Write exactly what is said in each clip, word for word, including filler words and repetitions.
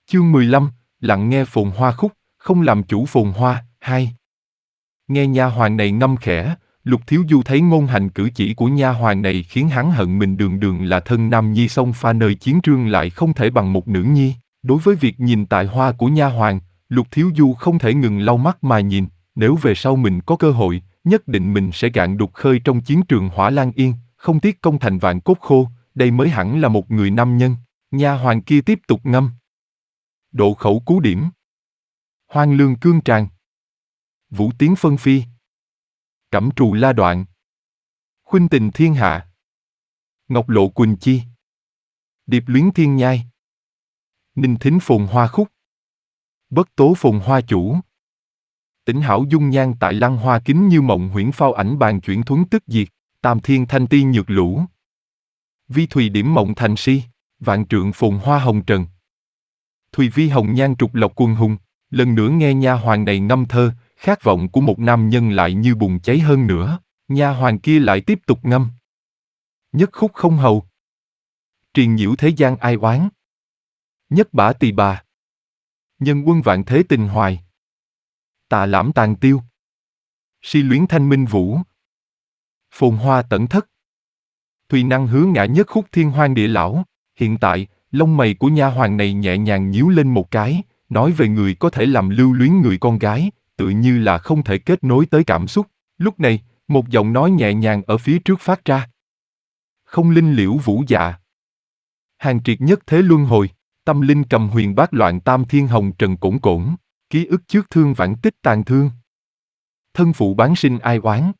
Chương mười lăm, lặng nghe phồn hoa khúc, không làm chủ phồn hoa, hai. Nghe nha hoàn này ngâm khẽ, Lục Thiếu Du thấy ngôn hành cử chỉ của nha hoàn này khiến hắn hận mình đường đường là thân nam nhi song pha nơi chiến trường lại không thể bằng một nữ nhi. Đối với việc nhìn tài hoa của nha hoàn, Lục Thiếu Du không thể ngừng lau mắt mà nhìn, nếu về sau mình có cơ hội, nhất định mình sẽ gạn đục khơi trong chiến trường Hỏa Lan Yên, không tiếc công thành vạn cốt khô, đây mới hẳn là một người nam nhân. Nha hoàn kia tiếp tục ngâm. Độ khẩu cú điểm. Hoang lương cương tràng. Vũ tiến phân phi. Cẩm trù la đoạn. Khuynh tình thiên hạ. Ngọc lộ quỳnh chi. Điệp luyến thiên nhai. Ninh thính phồn hoa khúc. Bất tố phồn hoa chủ. Tỉnh hảo dung nhan tại lăng hoa kính như mộng huyễn phao ảnh bàn chuyển thuấn tức diệt. Tam thiên thanh ti nhược lũ. Vi thùy điểm mộng thành si. Vạn trượng phồn hoa hồng trần. Thùy vi hồng nhan trục lộc quần hùng. Lần nữa nghe nha hoàn này ngâm thơ, khát vọng của một nam nhân lại như bùng cháy hơn nữa. Nha hoàn kia lại tiếp tục ngâm. Nhất khúc không hầu. Triền nhiễu thế gian ai oán. Nhất bả tỳ bà. Nhân quân vạn thế tình hoài. Tà lãm tàn tiêu. Si luyến thanh minh vũ. Phồn hoa tẩn thất. Thùy năng hứa ngã nhất khúc thiên hoang địa lão. Hiện tại, lông mày của nha hoàn này nhẹ nhàng nhíu lên một cái, nói về người có thể làm lưu luyến người con gái, tự như là không thể kết nối tới cảm xúc. Lúc này, một giọng nói nhẹ nhàng ở phía trước phát ra. Không linh liễu vũ dạ. Hàng triệt nhất thế luân hồi, tâm linh cầm huyền bát loạn tam thiên hồng trần cổn cổn, ký ức trước thương vãn tích tàn thương. Thân phụ bán sinh ai oán.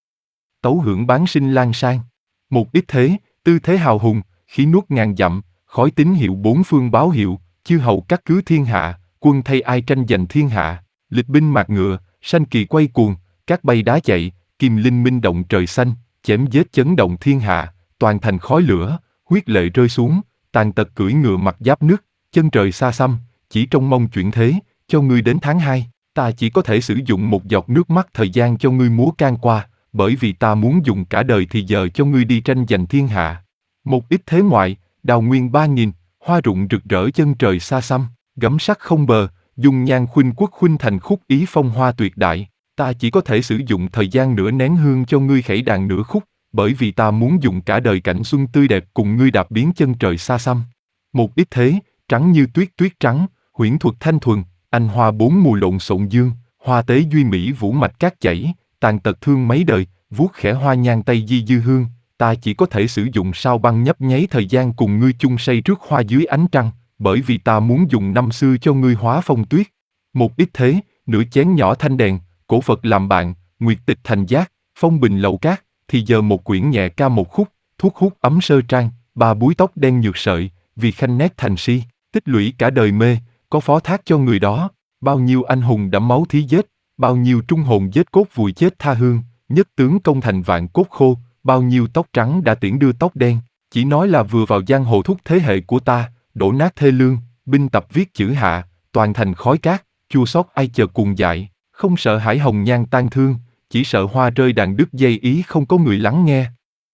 Tấu hưởng bán sinh lan sang. Một ít thế, tư thế hào hùng, khí nuốt ngàn dặm, khói tín hiệu bốn phương báo hiệu, chư hầu cắt cứ thiên hạ, quân thay ai tranh giành thiên hạ, lịch binh mạc ngựa, sanh kỳ quay cuồng, các bay đá chạy, kim linh minh động trời xanh, chém giết chấn động thiên hạ, toàn thành khói lửa, huyết lệ rơi xuống, tàn tật cưỡi ngựa mặt giáp nước, chân trời xa xăm, chỉ trông mong chuyển thế, cho ngươi đến tháng hai, ta chỉ có thể sử dụng một giọt nước mắt thời gian cho ngươi múa can qua, bởi vì ta muốn dùng cả đời thì giờ cho ngươi đi tranh giành thiên hạ. Một ít thế ngoại, đào nguyên ba nghìn, hoa rụng rực rỡ chân trời xa xăm, gấm sắc không bờ, dung nhan khuynh quốc khuynh thành khúc ý phong hoa tuyệt đại, ta chỉ có thể sử dụng thời gian nửa nén hương cho ngươi khẩy đàn nửa khúc, bởi vì ta muốn dùng cả đời cảnh xuân tươi đẹp cùng ngươi đạp biến chân trời xa xăm. Một ít thế, trắng như tuyết tuyết trắng, huyễn thuật thanh thuần, anh hoa bốn mùa lộn xộn dương, hoa tế duy mỹ vũ mạch cát chảy, tàn tật thương mấy đời, vuốt khẽ hoa nhan tay di dư hương. Ta chỉ có thể sử dụng sao băng nhấp nháy thời gian cùng ngươi chung say trước hoa dưới ánh trăng, bởi vì ta muốn dùng năm xưa cho ngươi hóa phong tuyết. Một ít thế, nửa chén nhỏ thanh đèn, cổ Phật làm bạn, nguyệt tịch thành giác, phong bình lậu cát, thì giờ một quyển nhẹ ca một khúc, thuốc hút ấm sơ trang, ba búi tóc đen nhược sợi, vì khanh nét thành si, tích lũy cả đời mê, có phó thác cho người đó, bao nhiêu anh hùng đẫm máu thí giết, bao nhiêu trung hồn giết cốt vùi chết tha hương, nhất tướng công thành vạn cốt khô. Bao nhiêu tóc trắng đã tiễn đưa tóc đen, chỉ nói là vừa vào giang hồ thúc thế hệ của ta, đổ nát thê lương, binh tập viết chữ hạ, toàn thành khói cát, chua xót ai chờ cuồng dại, không sợ hải hồng nhan tan thương, chỉ sợ hoa rơi đàn đứt dây ý không có người lắng nghe.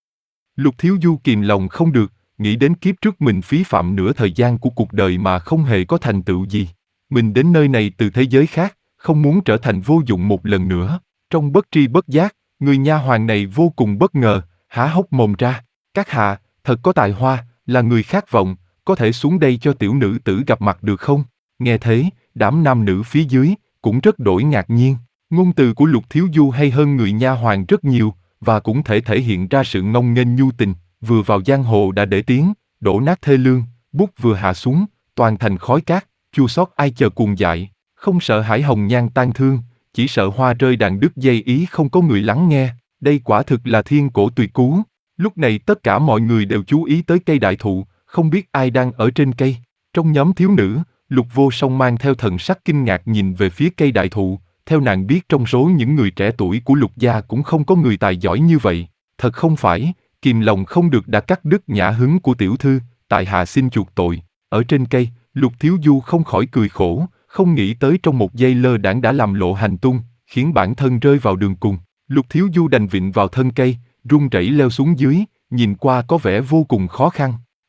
Lục Thiếu Du kìm lòng không được, nghĩ đến kiếp trước mình phí phạm nửa thời gian của cuộc đời mà không hề có thành tựu gì. Mình đến nơi này từ thế giới khác, không muốn trở thành vô dụng một lần nữa. Trong bất tri bất giác, người nha hoàn này vô cùng bất ngờ, há hốc mồm ra. Các hạ, thật có tài hoa, là người khát vọng, có thể xuống đây cho tiểu nữ tử gặp mặt được không? Nghe thế, đám nam nữ phía dưới, cũng rất đổi ngạc nhiên. Ngôn từ của Lục Thiếu Du hay hơn người nha hoàn rất nhiều, và cũng thể thể hiện ra sự ngông nghênh nhu tình, vừa vào giang hồ đã để tiếng, đổ nát thê lương, bút vừa hạ xuống, toàn thành khói cát, chua xót ai chờ cuồng dại, không sợ hải hồng nhan tan thương, chỉ sợ hoa rơi đàn đứt dây ý không có người lắng nghe. Đây quả thực là thiên cổ tuyệt cú. Lúc này tất cả mọi người đều chú ý tới cây đại thụ, không biết ai đang ở trên cây. Trong nhóm thiếu nữ, Lục Vô Song mang theo thần sắc kinh ngạc nhìn về phía cây đại thụ, theo nàng biết trong số những người trẻ tuổi của Lục gia cũng không có người tài giỏi như vậy. Thật không phải, kìm lòng không được đã cắt đứt nhã hứng của tiểu thư, tại hạ xin chuộc tội. Ở trên cây, Lục Thiếu Du không khỏi cười khổ, không nghĩ tới trong một giây lơ đãng đã làm lộ hành tung, khiến bản thân rơi vào đường cùng. Lục Thiếu Du đành vịn vào thân cây, run rẩy leo xuống dưới, nhìn qua có vẻ vô cùng khó khăn.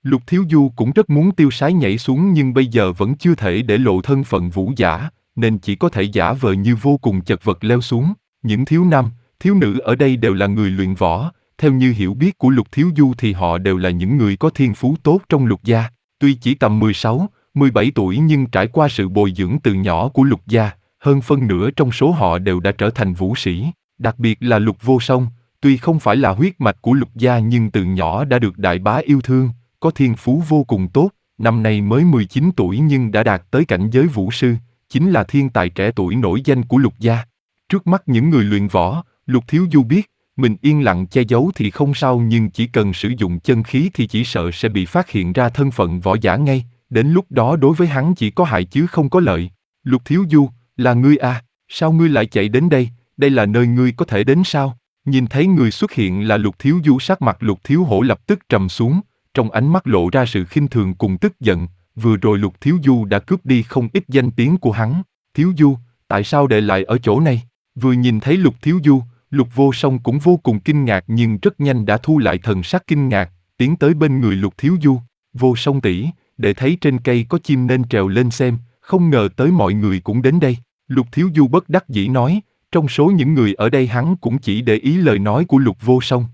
Lục Thiếu Du cũng rất muốn tiêu sái nhảy xuống nhưng bây giờ vẫn chưa thể để lộ thân phận vũ giả, nên chỉ có thể giả vờ như vô cùng chật vật leo xuống. Những thiếu nam, thiếu nữ ở đây đều là người luyện võ, theo như hiểu biết của Lục Thiếu Du thì họ đều là những người có thiên phú tốt trong Lục gia. Tuy chỉ tầm mười sáu, mười bảy tuổi nhưng trải qua sự bồi dưỡng từ nhỏ của Lục gia, hơn phân nửa trong số họ đều đã trở thành vũ sĩ. Đặc biệt là Lục Vô Song, tuy không phải là huyết mạch của Lục gia nhưng từ nhỏ đã được đại bá yêu thương, có thiên phú vô cùng tốt, năm nay mới mười chín tuổi nhưng đã đạt tới cảnh giới vũ sư, chính là thiên tài trẻ tuổi nổi danh của Lục gia. Trước mắt những người luyện võ, Lục Thiếu Du biết, mình yên lặng che giấu thì không sao nhưng chỉ cần sử dụng chân khí thì chỉ sợ sẽ bị phát hiện ra thân phận võ giả ngay, đến lúc đó đối với hắn chỉ có hại chứ không có lợi. Lục Thiếu Du, là ngươi à, sao ngươi lại chạy đến đây, đây là nơi ngươi có thể đến sao? Nhìn thấy người xuất hiện là Lục Thiếu Du, sắc mặt Lục Thiếu Hổ lập tức trầm xuống, trong ánh mắt lộ ra sự khinh thường cùng tức giận, vừa rồi Lục Thiếu Du đã cướp đi không ít danh tiếng của hắn. Thiếu Du, tại sao để lại ở chỗ này? Vừa nhìn thấy Lục Thiếu Du, Lục Vô Song cũng vô cùng kinh ngạc nhưng rất nhanh đã thu lại thần sắc kinh ngạc, tiến tới bên người Lục Thiếu Du. Vô Song tỷ, để thấy trên cây có chim nên trèo lên xem, không ngờ tới mọi người cũng đến đây. Lục Thiếu Du bất đắc dĩ nói, trong số những người ở đây hắn cũng chỉ để ý lời nói của Lục Vô Song.